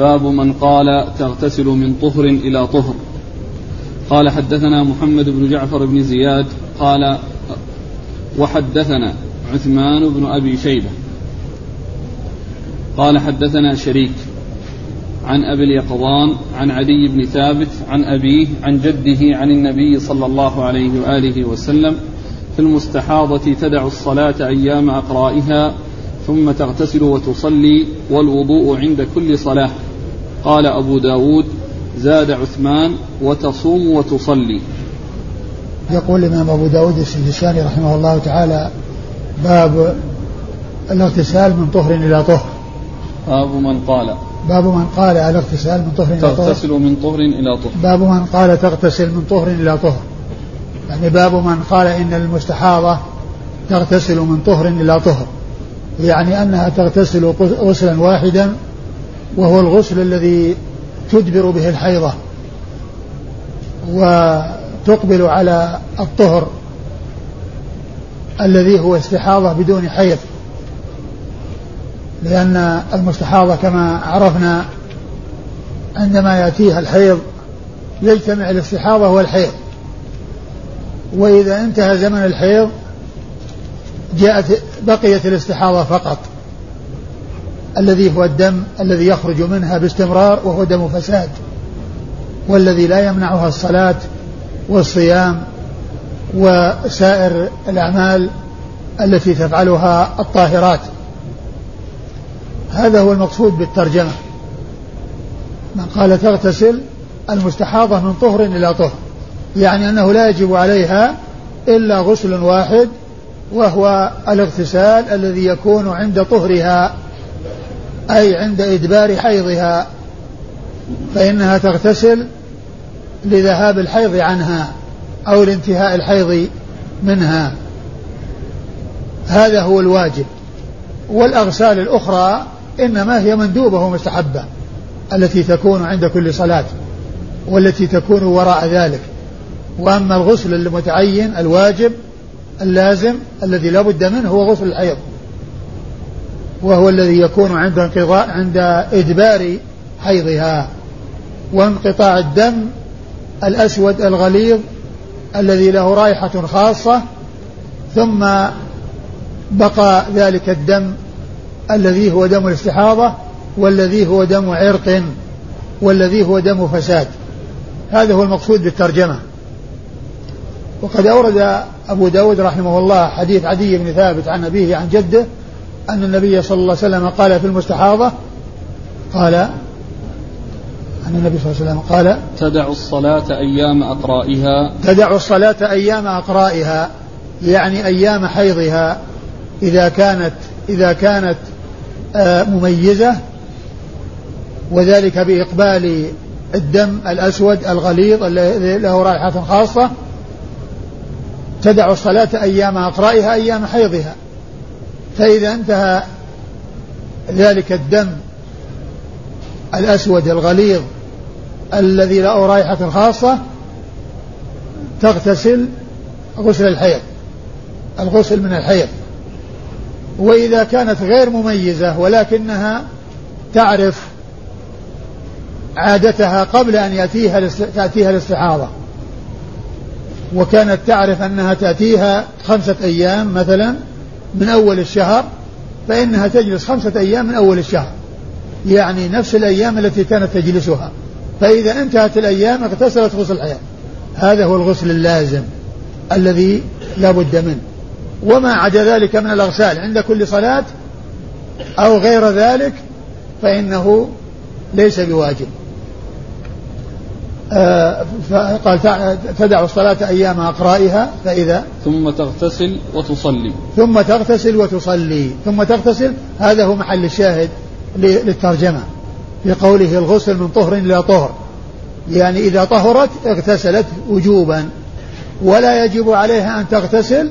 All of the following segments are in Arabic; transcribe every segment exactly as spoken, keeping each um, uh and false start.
باب من قال تغتسل من طهر إلى طهر. قال حدثنا محمد بن جعفر بن زياد قال وحدثنا عثمان بن أبي شيبة قال حدثنا شريك عن أبي اليقظان عن عدي بن ثابت عن أبيه عن جده عن النبي صلى الله عليه وآله وسلم في المستحاضة تدع الصلاة أيام أقرائها ثم تغتسل وتصلي والوضوء عند كل صلاة. قال أبو داود زاد عثمان وتصوم وتصلي. يقول الإمام أبو داود السجستاني رحمه الله تعالى باب الاغتسال من طهر إلى طهر. باب من قال باب من قال الاغتسال من طهر إلى طهر تغتسل من طهر إلى طهر. باب من قال تغتسل من طهر إلى طهر، يعني باب من قال إن المستحاضة تغتسل من طهر إلى طهر، يعني أنها تغتسل غسلا واحدا وهو الغسل الذي تدبر به الحيضة وتقبل على الطهر الذي هو استحاضة بدون حيض، لأن المستحاضة كما عرفنا عندما يأتيها الحيض يجتمع الاستحاضة والحيض، وإذا انتهى زمن الحيض جاءت بقيت الاستحاضة فقط الذي هو الدم الذي يخرج منها باستمرار وهو دم فساد، والذي لا يمنعها الصلاة والصيام وسائر الأعمال التي تفعلها الطاهرات. هذا هو المقصود بالترجمة، من قال تغتسل المستحاضة من طهر إلى طهر، يعني أنه لا يجب عليها إلا غسل واحد وهو الاغتسال الذي يكون عند طهرها أي عند إدبار حيضها، فإنها تغتسل لذهاب الحيض عنها أو لانتهاء الحيض منها، هذا هو الواجب. والأغسال الأخرى إنما هي مندوبة ومستحبة التي تكون عند كل صلاة والتي تكون وراء ذلك. وأما الغسل المتعين الواجب اللازم الذي لا بد منه هو غسل الحيض، وهو الذي يكون عند انقضاء عند إدبار حيضها وانقطاع الدم الأسود الغليظ الذي له رائحة خاصة، ثم بقى ذلك الدم الذي هو دم الاستحاضة والذي هو دم عرق والذي هو دم فساد. هذا هو المقصود بالترجمة. وقد أورد أبو داود رحمه الله حديث عدي بن ثابت عن أبيه عن جده أن النبي صلى الله عليه وسلم قال في المستحاضة قال أن النبي صلى الله عليه وسلم قال تدع الصلاة أيام أقرائها تدع الصلاة أيام أقرائها، يعني أيام حيضها إذا كانت إذا كانت مميزة، وذلك بإقبال الدم الأسود الغليظ الذي له رائحة خاصة، تدع الصلاة أيام أقرائها أيام حيضها، فإذا انتهى ذلك الدم الأسود الغليظ الذي له رائحة خاصة تغتسل غسل الحيض الغسل من الحيض. وإذا كانت غير مميزة ولكنها تعرف عادتها قبل أن يأتيها تأتيها الاستحاضة، وكانت تعرف أنها تأتيها خمسة أيام مثلا من أول الشهر، فإنها تجلس خمسة أيام من أول الشهر، يعني نفس الأيام التي كانت تجلسها، فإذا انتهت الأيام اغتسلت غسل الحيض. هذا هو الغسل اللازم الذي لا بد منه. وما عدا ذلك من الأغسال عند كل صلاة أو غير ذلك فإنه ليس بواجب. آه فقال تدع الصلاة أيام أقرائها فإذا ثم تغتسل وتصلي ثم تغتسل وتصلي ثم تغتسل هذا هو محل الشاهد للترجمة في قوله الغسل من طهر إلى طهر، يعني إذا طهرت اغتسلت وجوبا، ولا يجب عليها أن تغتسل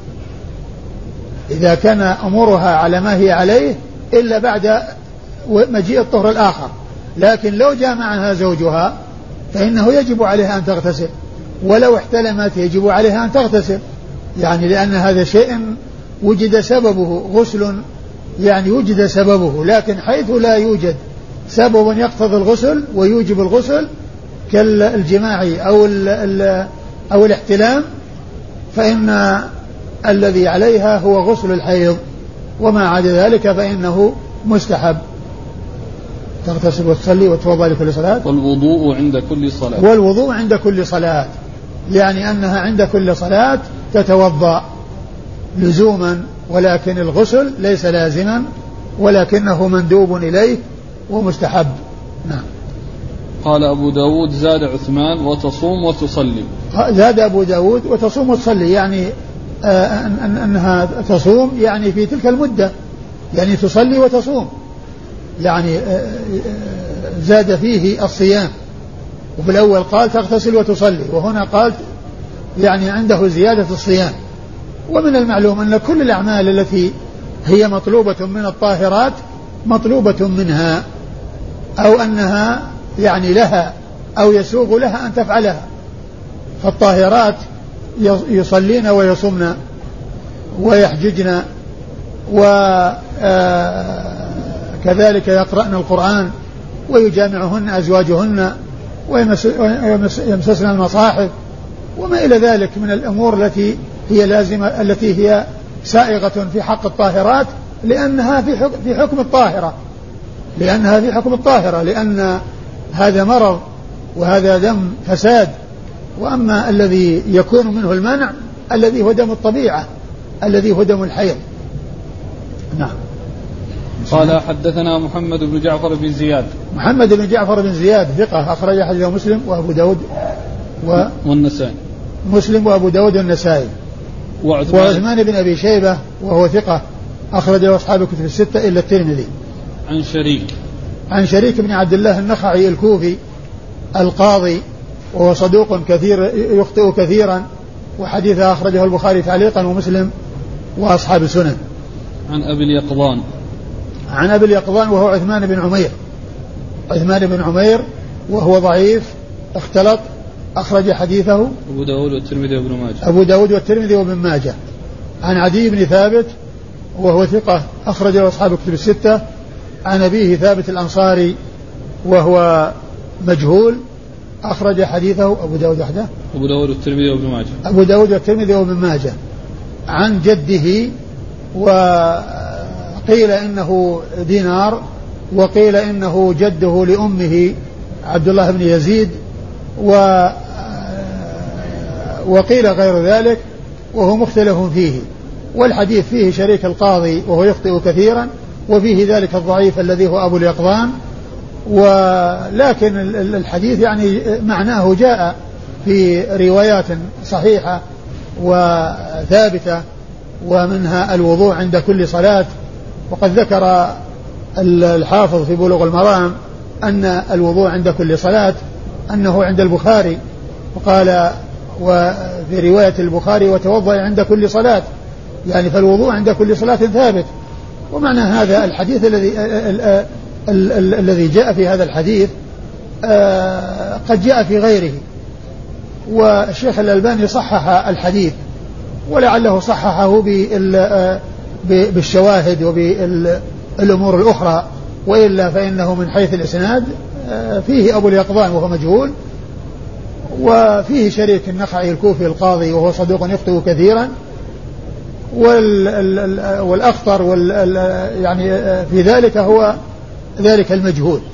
إذا كان أمورها على ما هي عليه إلا بعد مجيء الطهر الآخر. لكن لو جاء معها زوجها فإنه يجب عليها أن تغتسل، ولو احتلمت يجب عليها أن تغتسل، يعني لأن هذا شيء وجد سببه غسل، يعني وجد سببه، لكن حيث لا يوجد سبب يقتضي الغسل ويوجب الغسل كالجماع أو, أو الاحتلام فإن الذي عليها هو غسل الحيض، وما عدا ذلك فإنه مستحب. تغتسل وتصلي وتوضأ لكل صلاة. والوضوء عند كل صلاة. والوضوء عند كل صلاة يعني أنها عند كل صلاة تتوضأ لزوما، ولكن الغسل ليس لازما ولكنه مندوب إليه ومستحب. نعم. قال أبو داود زاد عثمان وتصوم وتصلي. زاد أبو داود وتصوم وتصلي يعني آه أن أنها تصوم يعني في تلك المدة، يعني تصلي وتصوم، يعني آه زاد فيه الصيام. وبالأول قال تغتسل وتصلي، وهنا قال يعني عنده زيادة الصيام. ومن المعلوم أن كل الأعمال التي هي مطلوبة من الطاهرات مطلوبة منها أو أنها يعني لها أو يسوغ لها أن تفعلها. فالطاهرات يصلين ويصمن ويحججن وكذلك يقرأن القرآن ويجامعهن أزواجهن ويمسسن المصاحف وما إلى ذلك من الأمور التي هي لازمة التي هي سائغة في حق الطاهرات، لأنها في حكم, في حكم الطاهرة لأنها في حكم الطاهرة لأن هذا مرض وهذا دم فساد. وأما الذي يكون منه المنع الذي هو دم الطبيعة الذي هو دم الحيض. نعم. قال حدثنا محمد بن جعفر بن زياد. محمد بن جعفر بن زياد ثقة أخرج حديثه مسلم وأبو داود و... والنسائي. مسلم وأبو داود والنسائي. وعثمان, وعثمان بن أبي شيبة وهو ثقة أخرج أصحاب الكتب الستة إلا الترمذي. عن شريك. عن شريك بن عبد الله النخعي الكوفي القاضي وهو صدوق كثير يخطئ كثيرا، وحديثه أخرجه البخاري تعليقا ومسلم وأصحاب السنن. عن أبي اليقظان. عن أبي اليقظان وهو عثمان بن عمير. عثمان بن عمير وهو ضعيف اختلط أخرج حديثه أبو داود والترمذي وابن ماجه. أبو داود والترمذي وابن ماجه. عن عدي بن ثابت وهو ثقة أخرجه أصحاب الكتب الستة. عن أبيه ثابت الأنصاري وهو مجهول أخرج حديثه أبو داود وحده. أبو داود والترمذي وابن ماجه. أبو داود والترمذي وابن ماجه. عن جده وقيل إنه دينار وقيل إنه جده لأمه عبد الله بن يزيد و وقيل غير ذلك وهو مختلف فيه. والحديث فيه شريك القاضي وهو يخطئ كثيرا، وفيه ذلك الضعيف الذي هو أبو اليقظان. ولكن الحديث يعني معناه جاء في روايات صحيحة وثابتة، ومنها الوضوء عند كل صلاة. وقد ذكر الحافظ في بلوغ المرام أن الوضوء عند كل صلاة أنه عند البخاري، وقال وفي رواية البخاري وتوضأ عند كل صلاة، يعني فالوضوء عند كل صلاة ثابت. ومعنى هذا الحديث الذي الذي جاء في هذا الحديث قد جاء في غيره، والشيخ الألباني صحح الحديث ولعله صححه بالشواهد وبالأمور الأخرى، وإلا فإنه من حيث الإسناد فيه أبو اليقظان وهو مجهول، وفيه شريك النخعي الكوفي القاضي وهو صدوق يخطئ كثيرا، والأخطر يعني في ذلك هو ذلك المجهول.